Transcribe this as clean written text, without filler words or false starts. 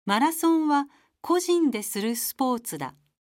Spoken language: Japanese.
マラソンは個人でするスポーツだ。